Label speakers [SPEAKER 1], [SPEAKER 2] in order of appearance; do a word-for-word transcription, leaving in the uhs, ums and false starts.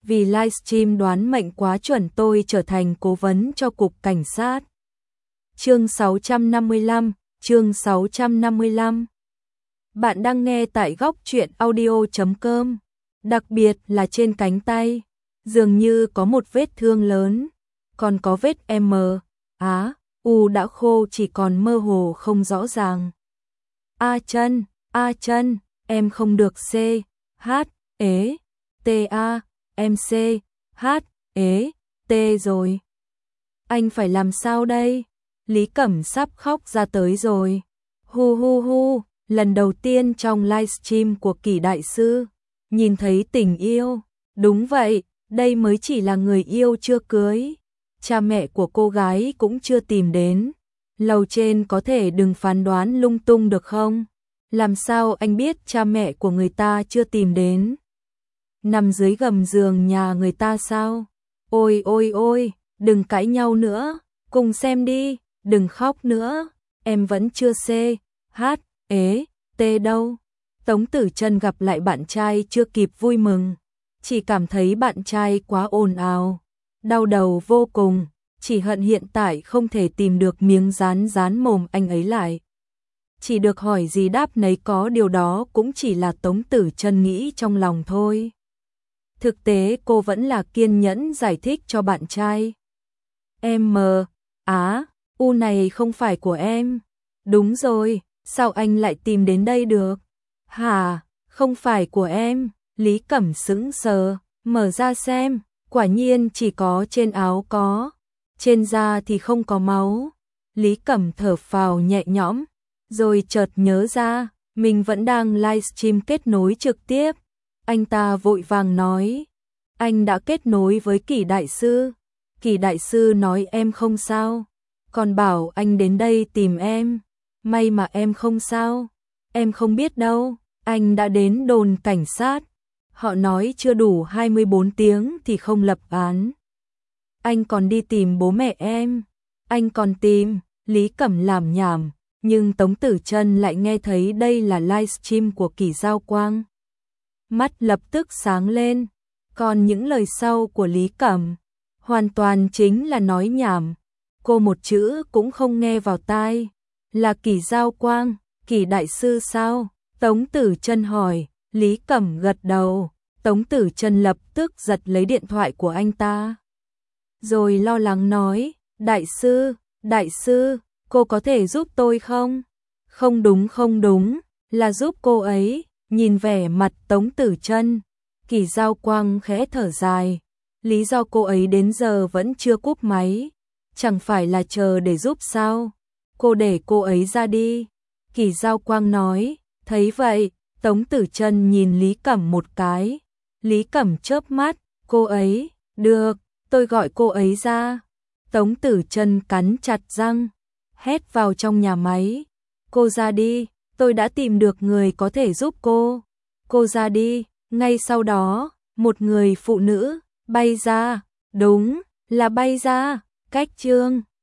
[SPEAKER 1] vì livestream đoán mệnh quá chuẩn tôi trở thành cố vấn cho cục cảnh sát. Chương sáu trăm năm mươi lăm, chương sáu trăm năm mươi lăm. Bạn đang nghe tại góc truyện audio chấm com. Đặc biệt là trên cánh tay, dường như có một vết thương lớn, còn có vết M, á, U đã khô chỉ còn mơ hồ không rõ ràng. A chân, A chân, em không được C, H, ế, T A, em C, H, ế, T rồi. Anh phải làm sao đây? Lý Cẩm sắp khóc ra tới rồi. Hu hu hu, lần đầu tiên trong livestream của Kỷ đại sư, nhìn thấy tình yêu. Đúng vậy, đây mới chỉ là người yêu chưa cưới. Cha mẹ của cô gái cũng chưa tìm đến. Lầu trên có thể đừng phán đoán lung tung được không? Làm sao anh biết cha mẹ của người ta chưa tìm đến? Nằm dưới gầm giường nhà người ta sao? Ôi ôi ôi, đừng cãi nhau nữa, cùng xem đi, đừng khóc nữa, em vẫn chưa C, H, ế, T đâu. Tống Tử Chân gặp lại bạn trai chưa kịp vui mừng, chỉ cảm thấy bạn trai quá ồn ào, đau đầu vô cùng, chỉ hận hiện tại không thể tìm được miếng dán dán mồm anh ấy lại. Chỉ được hỏi gì đáp nấy, có điều đó cũng chỉ là Tống Tử Chân nghĩ trong lòng thôi. Thực tế cô vẫn là kiên nhẫn giải thích cho bạn trai. Em M, á, U này không phải của em. Đúng rồi, sao anh lại tìm đến đây được? Hả, không phải của em. Lý Cẩm sững sờ, mở ra xem, quả nhiên chỉ có trên áo có, trên da thì không có máu. Lý Cẩm thở phào nhẹ nhõm, rồi chợt nhớ ra, mình vẫn đang livestream kết nối trực tiếp. Anh ta vội vàng nói, anh đã kết nối với Kỷ đại sư. Kỷ đại sư nói em không sao, còn bảo anh đến đây tìm em. May mà em không sao, em không biết đâu, anh đã đến đồn cảnh sát. Họ nói chưa đủ hai mươi bốn tiếng thì không lập án. Anh còn đi tìm bố mẹ em, anh còn tìm. Lý Cẩm làm nhảm, nhưng Tống Tử Chân lại nghe thấy đây là livestream của Kỷ Giao Quang. Mắt lập tức sáng lên, còn những lời sau của Lý Cẩm hoàn toàn chính là nói nhảm, cô một chữ cũng không nghe vào tai. Là Kỷ Giao Quang, Kỷ đại sư sao? Tống Tử Chân hỏi. Lý Cẩm gật đầu. Tống Tử Chân lập tức giật lấy điện thoại của anh ta, rồi lo lắng nói, đại sư, đại sư, cô có thể giúp tôi không? Không đúng không đúng, là giúp cô ấy. Nhìn vẻ mặt Tống Tử Chân, Kỷ Giao Quang khẽ thở dài. Lý do cô ấy đến giờ vẫn chưa cúp máy, chẳng phải là chờ để giúp sao? Cô để cô ấy ra đi. Kỷ Giao Quang nói. Thấy vậy, Tống Tử Chân nhìn Lý Cẩm một cái. Lý Cẩm chớp mắt, cô ấy, được, tôi gọi cô ấy ra. Tống Tử Chân cắn chặt răng, hét vào trong nhà máy. Cô ra đi, tôi đã tìm được người có thể giúp cô. Cô ra đi. Ngay sau đó, một người phụ nữ bay ra, đúng là bay ra. Cách chương